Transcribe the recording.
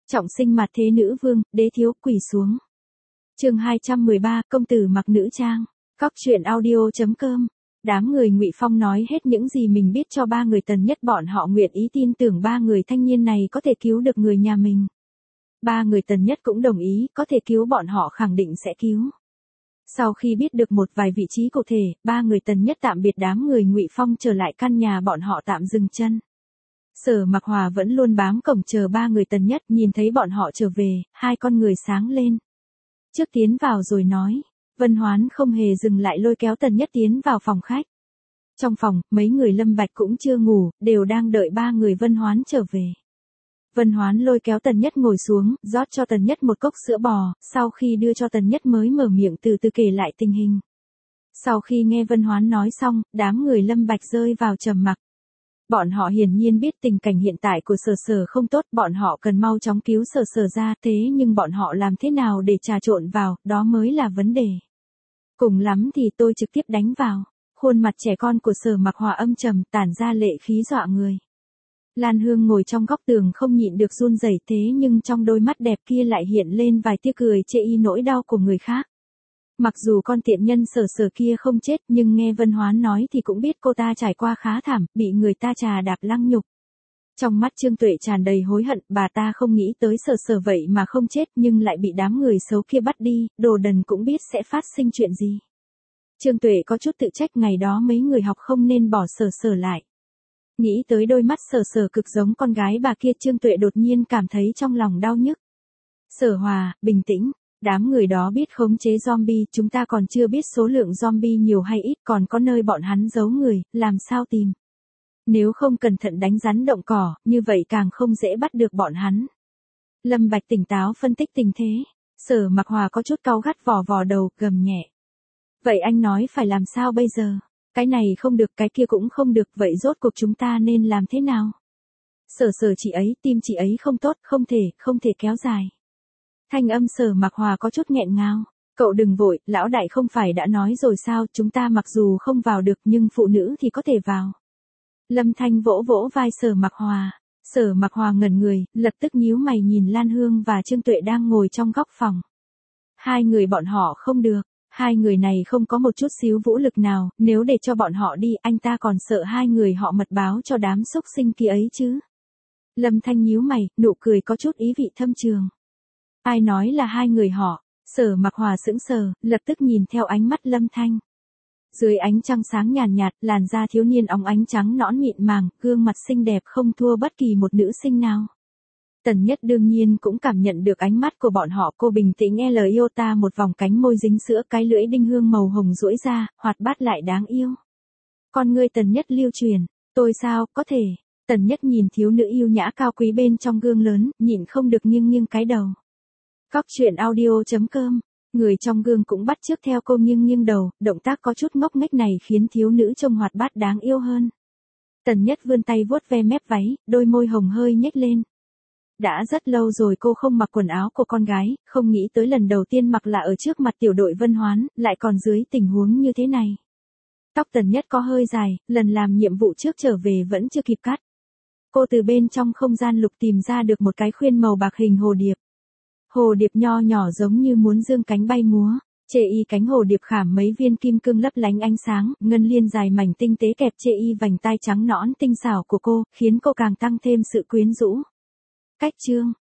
Trọng sinh mặt thế nữ vương, đế thiếu quỳ xuống. Chương 213, công tử mặc nữ trang. Góc truyện audio.com. Đám người Ngụy Phong nói hết những gì mình biết cho ba người Tần Nhất, bọn họ nguyện ý tin tưởng ba người thanh niên này có thể cứu được người nhà mình. Ba người Tần Nhất cũng đồng ý, có thể cứu bọn họ khẳng định sẽ cứu. Sau khi biết được một vài vị trí cụ thể, ba người Tần Nhất tạm biệt đám người Ngụy Phong trở lại căn nhà bọn họ tạm dừng chân. Sở Mặc Hòa vẫn luôn bám cổng chờ ba người Tần Nhất, nhìn thấy bọn họ trở về, hai con người sáng lên. Trước tiến vào rồi nói, Vân Hoán không hề dừng lại lôi kéo Tần Nhất tiến vào phòng khách. Trong phòng, mấy người Lâm Bạch cũng chưa ngủ, đều đang đợi ba người Vân Hoán trở về. Vân Hoán lôi kéo Tần Nhất ngồi xuống, rót cho Tần Nhất một cốc sữa bò, sau khi đưa cho Tần Nhất mới mở miệng từ từ kể lại tình hình. Sau khi nghe Vân Hoán nói xong, đám người Lâm Bạch rơi vào trầm mặc. Bọn họ hiển nhiên biết tình cảnh hiện tại của Sở Sở không tốt, bọn họ cần mau chóng cứu Sở Sở ra, thế nhưng bọn họ làm thế nào để trà trộn vào, đó mới là vấn đề. Cùng lắm thì tôi trực tiếp đánh vào. Khuôn mặt trẻ con của Sở Mặc Hòa âm trầm, tản ra lệ khí dọa người. Lan Hương ngồi trong góc tường không nhịn được run rẩy, thế nhưng trong đôi mắt đẹp kia lại hiện lên vài tia cười chê y nỗi đau của người khác. Mặc dù con tiện nhân Sở Sở kia không chết, nhưng nghe Vân Hoán nói thì cũng biết cô ta trải qua khá thảm, bị người ta trà đạp lăng nhục. Trong mắt Trương Tuệ tràn đầy hối hận, bà ta không nghĩ tới Sở Sở vậy mà không chết nhưng lại bị đám người xấu kia bắt đi, đồ đần cũng biết sẽ phát sinh chuyện gì. Trương Tuệ có chút tự trách, ngày đó mấy người học không nên bỏ Sở Sở lại. Nghĩ tới đôi mắt Sở Sở cực giống con gái bà kia, Trương Tuệ đột nhiên cảm thấy trong lòng đau nhức. Sở Hòa, bình tĩnh. Đám người đó biết khống chế zombie, chúng ta còn chưa biết số lượng zombie nhiều hay ít, còn có nơi bọn hắn giấu người, làm sao tìm. Nếu không cẩn thận đánh rắn động cỏ, như vậy càng không dễ bắt được bọn hắn. Lâm Bạch tỉnh táo phân tích tình thế. Sở Mặc Hòa có chút cáu gắt, vò vò đầu, gầm nhẹ. Vậy anh nói phải làm sao bây giờ? Cái này không được, cái kia cũng không được, vậy rốt cuộc chúng ta nên làm thế nào? Sở Sở chị ấy, tim chị ấy không tốt, không thể kéo dài. Thanh âm Sở Mặc Hòa có chút nghẹn ngào. Cậu đừng vội, lão đại không phải đã nói rồi sao, chúng ta mặc dù không vào được nhưng phụ nữ thì có thể vào. Lâm Thanh vỗ vỗ vai Sở Mặc Hòa. Sở Mặc Hòa ngẩn người, lập tức nhíu mày nhìn Lan Hương và Trương Tuệ đang ngồi trong góc phòng. Hai người bọn họ không được, hai người này không có một chút xíu vũ lực nào, nếu để cho bọn họ đi, anh ta còn sợ hai người họ mật báo cho đám xúc sinh kia ấy chứ. Lâm Thanh nhíu mày, nụ cười có chút ý vị thâm trường. Ai nói là hai người họ? Sở Mặc Hòa sững sờ, lập tức nhìn theo ánh mắt Lâm Thanh. Dưới ánh trăng sáng nhàn nhạt, làn da thiếu niên óng ánh trắng nõn mịn màng, gương mặt xinh đẹp không thua bất kỳ một nữ sinh nào. Tần Nhất đương nhiên cũng cảm nhận được ánh mắt của bọn họ, cô bình tĩnh iota một vòng, cánh môi dính sữa, cái lưỡi đinh hương màu hồng duỗi ra, hoạt bát lại đáng yêu. Con ngươi Tần Nhất lưu truyền, tôi sao, có thể. Tần Nhất nhìn thiếu nữ yêu nhã cao quý bên trong gương lớn, nhịn không được nghiêng nghiêng cái đầu. Góc truyện audio.com. Người trong gương cũng bắt chước theo cô nghiêng nghiêng đầu, động tác có chút ngốc nghếch này khiến thiếu nữ trông hoạt bát đáng yêu hơn. Tần Nhất vươn tay vuốt ve mép váy, đôi môi hồng hơi nhếch lên. Đã rất lâu rồi cô không mặc quần áo của con gái, không nghĩ tới lần đầu tiên mặc là ở trước mặt tiểu đội Vân Hoán, lại còn dưới tình huống như thế này. Tóc Tần Nhất có hơi dài, lần làm nhiệm vụ trước trở về vẫn chưa kịp cắt. Cô từ bên trong không gian lục tìm ra được một cái khuyên màu bạc hình hồ điệp. Hồ điệp nho nhỏ giống như muốn dương cánh bay múa, chê y cánh hồ điệp khảm mấy viên kim cương lấp lánh ánh sáng, ngân liên dài mảnh tinh tế kẹp chê y vành tai trắng nõn tinh xảo của cô, khiến cô càng tăng thêm sự quyến rũ. Cách chương,